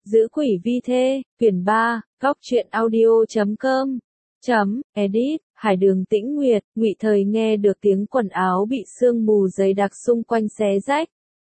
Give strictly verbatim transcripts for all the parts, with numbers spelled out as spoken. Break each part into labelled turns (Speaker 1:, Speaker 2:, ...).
Speaker 1: Giữ quỷ vi thê, quyển ba, góc truyện audio chấm com, chấm, edit, Hải Đường Tĩnh Nguyệt, Ngụy Thời nghe được tiếng quần áo bị sương mù dày đặc xung quanh xé rách.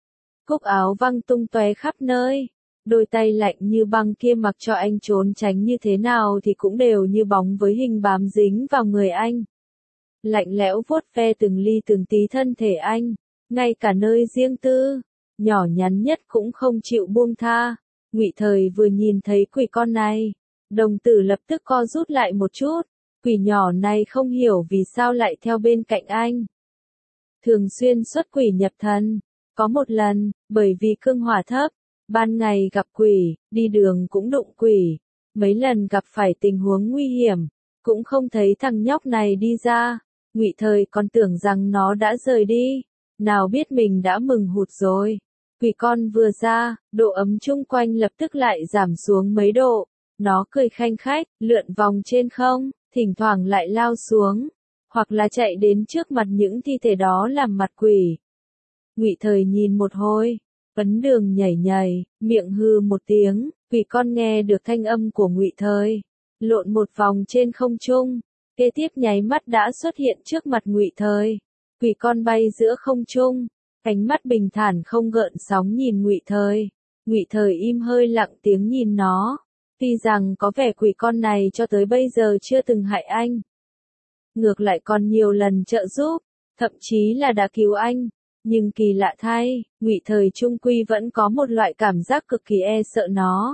Speaker 1: Cúc áo văng tung tóe khắp nơi, đôi tay lạnh như băng kia mặc cho anh trốn tránh như thế nào thì cũng đều như bóng với hình bám dính vào người anh. Lạnh lẽo vuốt ve từng ly từng tí thân thể anh, ngay cả nơi riêng tư, nhỏ nhắn nhất cũng không chịu buông tha. Ngụy Thời vừa nhìn thấy quỷ con này, đồng tử lập tức co rút lại một chút, quỷ nhỏ này không hiểu vì sao lại theo bên cạnh anh. Thường xuyên xuất quỷ nhập thần, có một lần, bởi vì cương hỏa thấp, ban ngày gặp quỷ, đi đường cũng đụng quỷ, mấy lần gặp phải tình huống nguy hiểm, cũng không thấy thằng nhóc này đi ra. Ngụy Thời còn tưởng rằng nó đã rời đi, nào biết mình đã mừng hụt rồi. Quỷ con vừa ra, độ ấm chung quanh lập tức lại giảm xuống mấy độ, nó cười khanh khách, lượn vòng trên không, thỉnh thoảng lại lao xuống, hoặc là chạy đến trước mặt những thi thể đó làm mặt quỷ. Ngụy Thời nhìn một hồi, ấn đường nhảy nhảy, miệng hư một tiếng, quỷ con nghe được thanh âm của Ngụy Thời, lộn một vòng trên không trung, kế tiếp nháy mắt đã xuất hiện trước mặt Ngụy Thời. Quỷ con bay giữa không trung, ánh mắt bình thản không gợn sóng nhìn Ngụy Thời. Ngụy Thời im hơi lặng tiếng nhìn nó, tuy rằng có vẻ quỷ con này cho tới bây giờ chưa từng hại anh, ngược lại còn nhiều lần trợ giúp, thậm chí là đã cứu anh, nhưng kỳ lạ thay, Ngụy Thời chung quy vẫn có một loại cảm giác cực kỳ e sợ nó.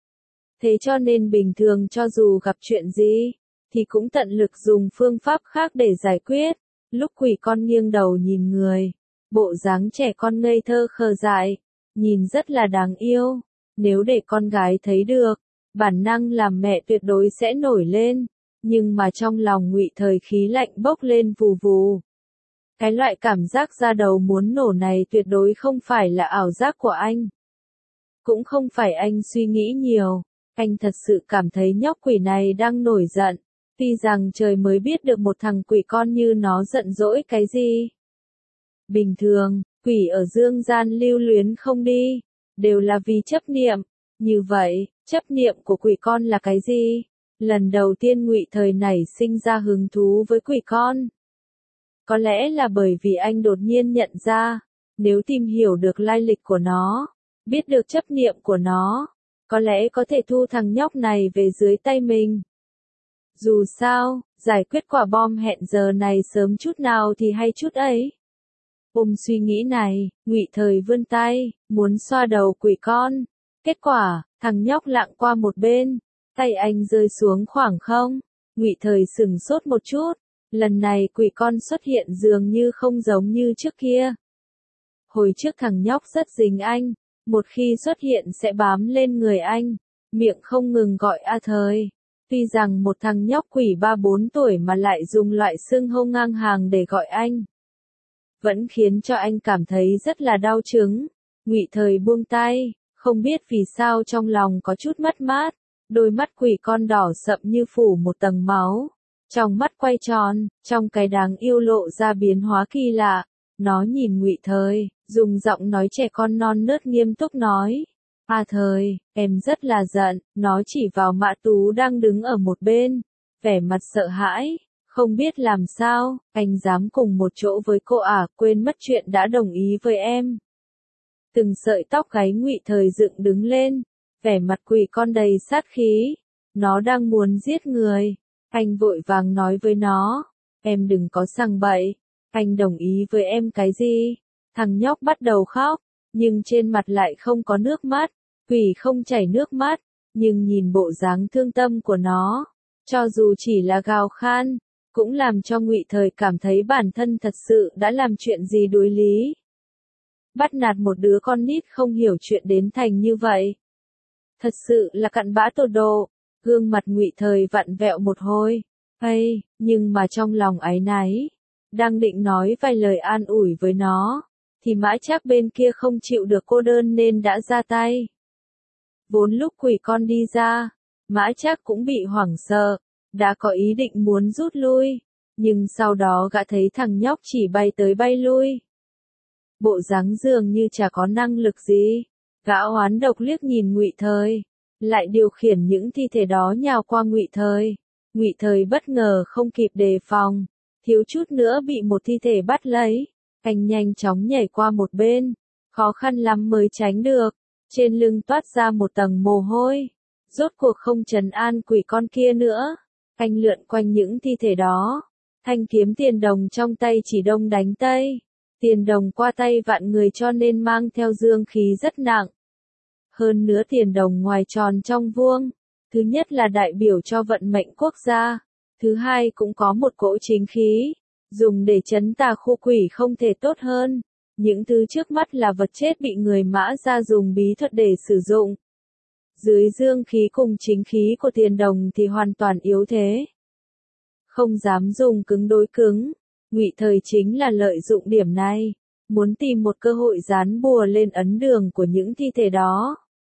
Speaker 1: Thế cho nên bình thường cho dù gặp chuyện gì, thì cũng tận lực dùng phương pháp khác để giải quyết. Lúc quỷ con nghiêng đầu nhìn người, bộ dáng trẻ con ngây thơ khờ dại, nhìn rất là đáng yêu. Nếu để con gái thấy được, bản năng làm mẹ tuyệt đối sẽ nổi lên, nhưng mà trong lòng Ngụy Thời khí lạnh bốc lên vù vù. Cái loại cảm giác da đầu muốn nổ này tuyệt đối không phải là ảo giác của anh. Cũng không phải anh suy nghĩ nhiều, anh thật sự cảm thấy nhóc quỷ này đang nổi giận. Tuy rằng trời mới biết được một thằng quỷ con như nó giận dỗi cái gì. Bình thường, quỷ ở dương gian lưu luyến không đi, đều là vì chấp niệm. Như vậy, chấp niệm của quỷ con là cái gì? Lần đầu tiên Ngụy Thời nảy sinh ra hứng thú với quỷ con. Có lẽ là bởi vì anh đột nhiên nhận ra, nếu tìm hiểu được lai lịch của nó, biết được chấp niệm của nó, có lẽ có thể thu thằng nhóc này về dưới tay mình. Dù sao, giải quyết quả bom hẹn giờ này sớm chút nào thì hay chút ấy. Ôm suy nghĩ này, Ngụy Thời vươn tay, muốn xoa đầu quỷ con. Kết quả, thằng nhóc lạng qua một bên, tay anh rơi xuống khoảng không. Ngụy Thời sửng sốt một chút, lần này quỷ con xuất hiện dường như không giống như trước kia. Hồi trước thằng nhóc rất dính anh, một khi xuất hiện sẽ bám lên người anh, miệng không ngừng gọi a Thời. Tuy rằng một thằng nhóc quỷ ba bốn tuổi mà lại dùng loại xưng hô ngang hàng để gọi anh, vẫn khiến cho anh cảm thấy rất là đau chứng. Ngụy Thời buông tay, không biết vì sao trong lòng có chút mất mát, đôi mắt quỷ con đỏ sậm như phủ một tầng máu, trong mắt quay tròn, trong cái đáng yêu lộ ra biến hóa kỳ lạ. Nó nhìn Ngụy Thời, dùng giọng nói trẻ con non nớt nghiêm túc nói. A Thời, em rất là giận. Nó chỉ vào Mã Tú đang đứng ở một bên, vẻ mặt sợ hãi, không biết làm sao, anh dám cùng một chỗ với cô à, quên mất chuyện đã đồng ý với em. Từng sợi tóc gáy Ngụy Thời dựng đứng lên, vẻ mặt quỷ con đầy sát khí, nó đang muốn giết người. Anh vội vàng nói với nó, em đừng có sằng bậy, anh đồng ý với em cái gì? Thằng nhóc bắt đầu khóc, nhưng trên mặt lại không có nước mắt. Quỷ không chảy nước mắt, nhưng nhìn bộ dáng thương tâm của nó, cho dù chỉ là gào khan, cũng làm cho Ngụy Thời cảm thấy bản thân thật sự đã làm chuyện gì đối lý. Bắt nạt một đứa con nít không hiểu chuyện đến thành như vậy. Thật sự là cặn bã tột độ. Gương mặt Ngụy Thời vặn vẹo một hồi. Ây, nhưng mà trong lòng áy náy, đang định nói vài lời an ủi với nó, thì Mã Trác bên kia không chịu được cô đơn nên đã ra tay. Vốn lúc quỷ con đi ra, Mã Trác cũng bị hoảng sợ, đã có ý định muốn rút lui, nhưng sau đó gã thấy thằng nhóc chỉ bay tới bay lui. Bộ dáng dường như chả có năng lực gì, Gã oán độc liếc nhìn Ngụy Thời, lại điều khiển những thi thể đó nhào qua Ngụy Thời. Ngụy Thời bất ngờ không kịp đề phòng, thiếu chút nữa bị một thi thể bắt lấy, anh nhanh chóng nhảy qua một bên, khó khăn lắm mới tránh được, trên lưng toát ra một tầng mồ hôi, rốt cuộc không trấn an quỷ con kia nữa, anh lượn quanh những thi thể đó, thanh kiếm tiền đồng trong tay chỉ đông đánh tây, tiền đồng qua tay vạn người cho nên mang theo dương khí rất nặng. Hơn nữa tiền đồng ngoài tròn trong vuông, thứ nhất là đại biểu cho vận mệnh quốc gia, thứ hai cũng có một cỗ chính khí, dùng để trấn tà khu quỷ không thể tốt hơn. Những thứ trước mắt là vật chết bị người Mã ra dùng bí thuật để sử dụng. Dưới dương khí cùng chính khí của tiền đồng thì hoàn toàn yếu thế. Không dám dùng cứng đối cứng, Ngụy Thời chính là lợi dụng điểm này, muốn tìm một cơ hội dán bùa lên ấn đường của những thi thể đó.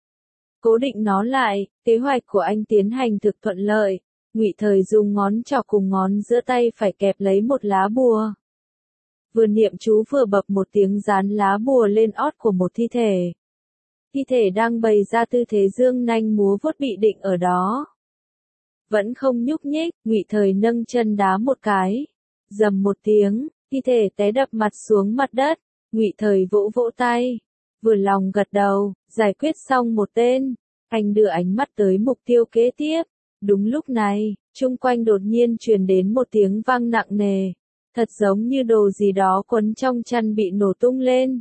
Speaker 1: Cố định nó lại, kế hoạch của anh tiến hành thực thuận lợi, Ngụy Thời dùng ngón trỏ cùng ngón giữa tay phải kẹp lấy một lá bùa. Vừa niệm chú vừa bập một tiếng dán lá bùa lên ót của một thi thể. Thi thể đang bày ra tư thế dương nanh múa vuốt bị định ở đó. Vẫn không nhúc nhích, Ngụy Thời nâng chân đá một cái. Dầm một tiếng, thi thể té đập mặt xuống mặt đất, Ngụy Thời vỗ vỗ tay. Vừa lòng gật đầu, giải quyết xong một tên. Anh đưa ánh mắt tới mục tiêu kế tiếp. Đúng lúc này, chung quanh đột nhiên truyền đến một tiếng vang nặng nề. Thật giống như đồ gì đó quấn trong chăn bị nổ tung lên.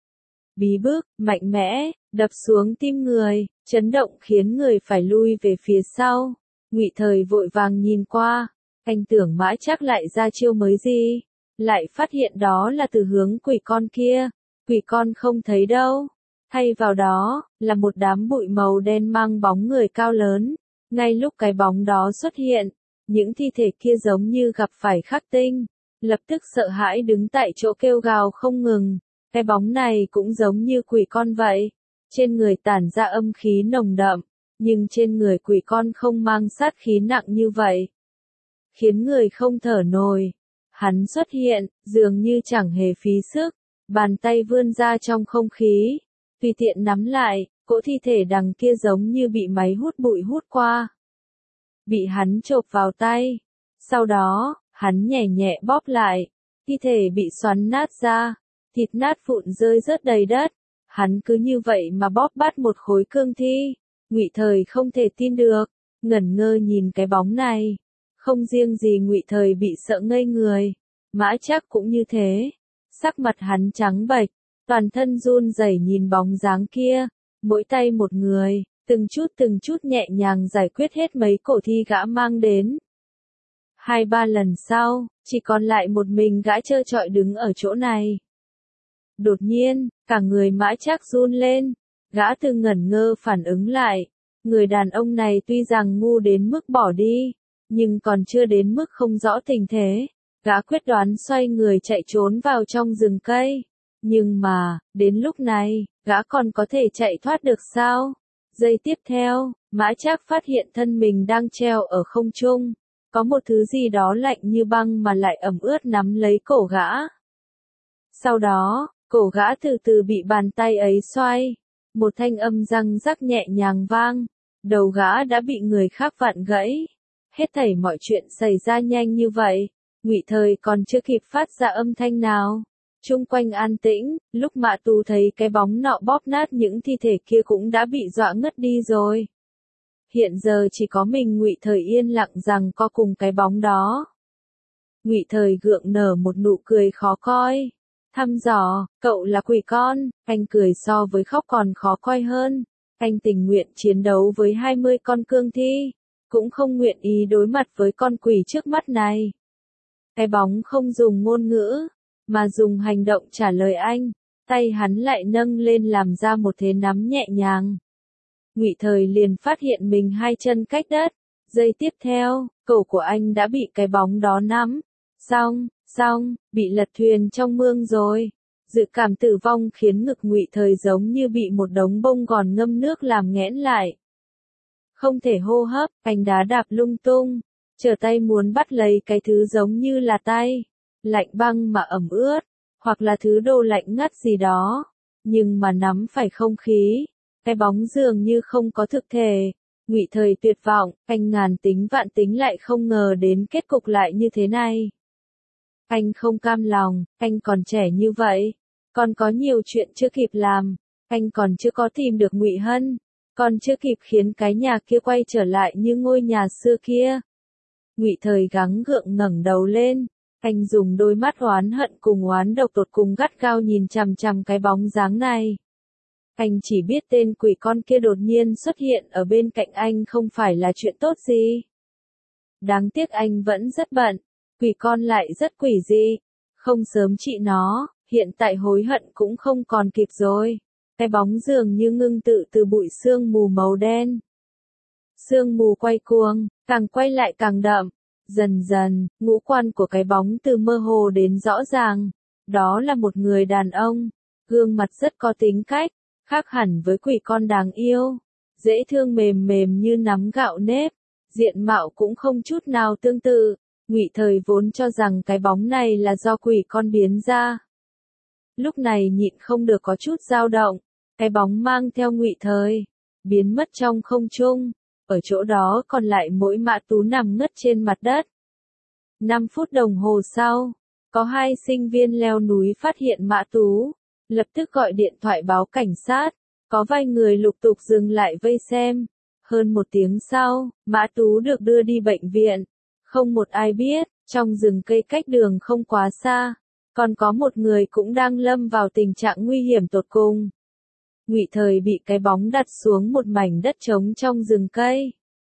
Speaker 1: Bí bức, mạnh mẽ, đập xuống tim người, chấn động khiến người phải lui về phía sau. Ngụy Thời vội vàng nhìn qua, anh tưởng mãi chắc lại ra chiêu mới gì, lại phát hiện đó là từ hướng quỷ con kia, quỷ con không thấy đâu. Thay vào đó, là một đám bụi màu đen mang bóng người cao lớn. Ngay lúc cái bóng đó xuất hiện, những thi thể kia giống như gặp phải khắc tinh. Lập tức sợ hãi đứng tại chỗ kêu gào không ngừng, cái bóng này cũng giống như quỷ con vậy, trên người tản ra âm khí nồng đậm, nhưng trên người quỷ con không mang sát khí nặng như vậy, khiến người không thở nổi. Hắn xuất hiện, dường như chẳng hề phí sức, bàn tay vươn ra trong không khí, tùy tiện nắm lại, cỗ thi thể đằng kia giống như bị máy hút bụi hút qua, bị hắn chộp vào tay, sau đó hắn nhẹ nhẹ bóp lại, thi thể bị xoắn nát ra, thịt nát vụn rơi rớt đầy đất. Hắn cứ như vậy mà bóp bắt một khối cương thi. Ngụy Thời không thể tin được, ngẩn ngơ nhìn cái bóng này. Không riêng gì Ngụy Thời bị sợ ngây người, Mã Trác cũng như thế. Sắc mặt hắn trắng bệch, toàn thân run rẩy nhìn bóng dáng kia, mỗi tay một người, từng chút từng chút nhẹ nhàng giải quyết hết mấy cổ thi gã mang đến. Hai ba lần sau, chỉ còn lại một mình gã trơ trọi đứng ở chỗ này. Đột nhiên, cả người Mã Trác run lên, gã từ ngẩn ngơ phản ứng lại. Người đàn ông này tuy rằng ngu đến mức bỏ đi, nhưng còn chưa đến mức không rõ tình thế. Gã quyết đoán xoay người chạy trốn vào trong rừng cây. Nhưng mà, đến lúc này, gã còn có thể chạy thoát được sao? Giây tiếp theo, Mã Trác phát hiện thân mình đang treo ở không trung. Có một thứ gì đó lạnh như băng mà lại ẩm ướt nắm lấy cổ gã. Sau đó, cổ gã từ từ bị bàn tay ấy xoay. Một thanh âm răng rắc nhẹ nhàng vang. Đầu gã đã bị người khác vặn gãy. Hết thảy mọi chuyện xảy ra nhanh như vậy. Ngụy Thời còn chưa kịp phát ra âm thanh nào. Chung quanh an tĩnh, lúc Mã Tú thấy cái bóng nọ bóp nát những thi thể kia cũng đã bị dọa ngất đi rồi. Hiện giờ chỉ có mình Ngụy Thời yên lặng rằng co cùng cái bóng đó. Ngụy Thời gượng nở một nụ cười khó coi. Thăm dò, cậu là quỷ con, anh cười so với khóc còn khó coi hơn. Anh tình nguyện chiến đấu với hai mươi con cương thi, cũng không nguyện ý đối mặt với con quỷ trước mắt này. Cái bóng không dùng ngôn ngữ, mà dùng hành động trả lời anh, tay hắn lại nâng lên làm ra một thế nắm nhẹ nhàng. Ngụy Thời liền phát hiện mình hai chân cách đất, giây tiếp theo, cổ của anh đã bị cái bóng đó nắm. Xong, xong, bị lật thuyền trong mương rồi. Dự cảm tử vong khiến ngực Ngụy Thời giống như bị một đống bông gòn ngâm nước làm nghẽn lại. Không thể hô hấp, anh đá đạp lung tung, trở tay muốn bắt lấy cái thứ giống như là tay, lạnh băng mà ẩm ướt, hoặc là thứ đồ lạnh ngắt gì đó, nhưng mà nắm phải không khí, cái bóng dường như không có thực thể. Ngụy Thời tuyệt vọng, anh ngàn tính vạn tính lại không ngờ đến kết cục lại như thế này. Anh không cam lòng, anh còn trẻ như vậy, còn có nhiều chuyện chưa kịp làm, anh còn chưa có tìm được Ngụy Hân, còn chưa kịp khiến cái nhà kia quay trở lại như ngôi nhà xưa kia. Ngụy Thời gắng gượng ngẩng đầu lên, anh dùng đôi mắt oán hận cùng oán độc tột cùng gắt gao nhìn chằm chằm cái bóng dáng này. Anh chỉ biết tên quỷ con kia đột nhiên xuất hiện ở bên cạnh anh không phải là chuyện tốt gì. Đáng tiếc anh vẫn rất bận, quỷ con lại rất quỷ dị, không sớm trị nó, hiện tại hối hận cũng không còn kịp rồi. Cái bóng dường như ngưng tự từ bụi sương mù màu đen. Sương mù quay cuồng, càng quay lại càng đậm. Dần dần, ngũ quan của cái bóng từ mơ hồ đến rõ ràng. Đó là một người đàn ông, gương mặt rất có tính cách, khác hẳn với quỷ con đáng yêu. Dễ thương mềm mềm như nắm gạo nếp, diện mạo cũng không chút nào tương tự. Ngụy Thời vốn cho rằng cái bóng này là do quỷ con biến ra. Lúc này nhịn không được có chút dao động, cái bóng mang theo Ngụy Thời, biến mất trong không trung, ở chỗ đó còn lại mỗi Mã Tú nằm ngất trên mặt đất. Năm phút đồng hồ sau, có hai sinh viên leo núi phát hiện Mã Tú, lập tức gọi điện thoại báo cảnh sát, có vài người lục tục dừng lại vây xem. Hơn một tiếng sau, Mã Tú được đưa đi bệnh viện, không một ai biết, trong rừng cây cách đường không quá xa, còn có một người cũng đang lâm vào tình trạng nguy hiểm tột cùng. Ngụy Thời bị cái bóng đặt xuống một mảnh đất trống trong rừng cây.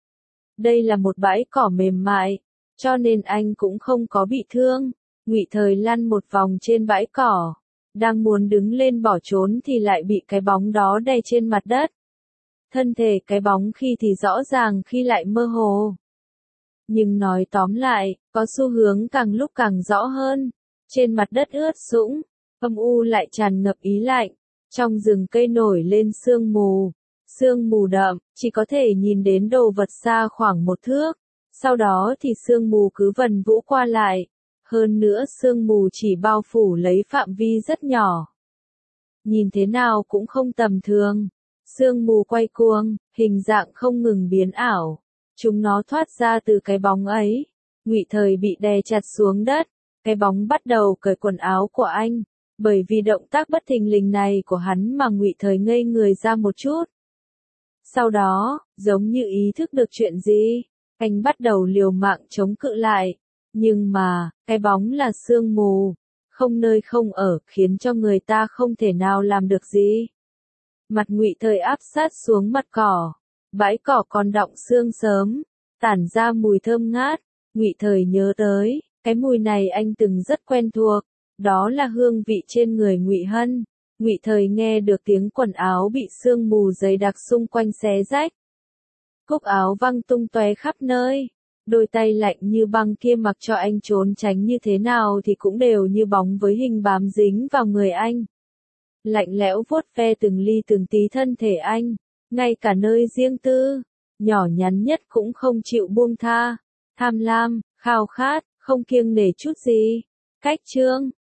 Speaker 1: Đây là một bãi cỏ mềm mại, cho nên anh cũng không có bị thương. Ngụy Thời lăn một vòng trên bãi cỏ, đang muốn đứng lên bỏ trốn thì lại bị cái bóng đó đè trên mặt đất. Thân thể cái bóng khi thì rõ ràng khi lại mơ hồ. Nhưng nói tóm lại, có xu hướng càng lúc càng rõ hơn. Trên mặt đất ướt sũng, âm u lại tràn ngập ý lạnh. Trong rừng cây nổi lên sương mù. Sương mù đậm, chỉ có thể nhìn đến đồ vật xa khoảng một thước. Sau đó thì sương mù cứ vần vũ qua lại. Hơn nữa sương mù chỉ bao phủ lấy phạm vi rất nhỏ. Nhìn thế nào cũng không tầm thường. Sương mù quay cuồng, hình dạng không ngừng biến ảo. Chúng nó thoát ra từ cái bóng ấy. Ngụy Thời bị đè chặt xuống đất. Cái bóng bắt đầu cởi quần áo của anh. Bởi vì động tác bất thình lình này của hắn mà Ngụy Thời ngây người ra một chút. Sau đó, giống như ý thức được chuyện gì, anh bắt đầu liều mạng chống cự lại. Nhưng mà, cái bóng là sương mù, không nơi không ở, khiến cho người ta không thể nào làm được gì. Mặt Ngụy Thời áp sát xuống mặt cỏ, bãi cỏ còn đọng sương sớm, tản ra mùi thơm ngát. Ngụy Thời nhớ tới, cái mùi này anh từng rất quen thuộc, đó là hương vị trên người Ngụy Hân. Ngụy Thời nghe được tiếng quần áo bị sương mù dày đặc xung quanh xé rách. Cúc áo văng tung tóe khắp nơi. Đôi tay lạnh như băng kia mặc cho anh trốn tránh như thế nào thì cũng đều như bóng với hình bám dính vào người anh. Lạnh lẽo vuốt ve từng ly từng tí thân thể anh, ngay cả nơi riêng tư, nhỏ nhắn nhất cũng không chịu buông tha. Tham lam, khao khát, không kiêng nể chút gì. Cách chương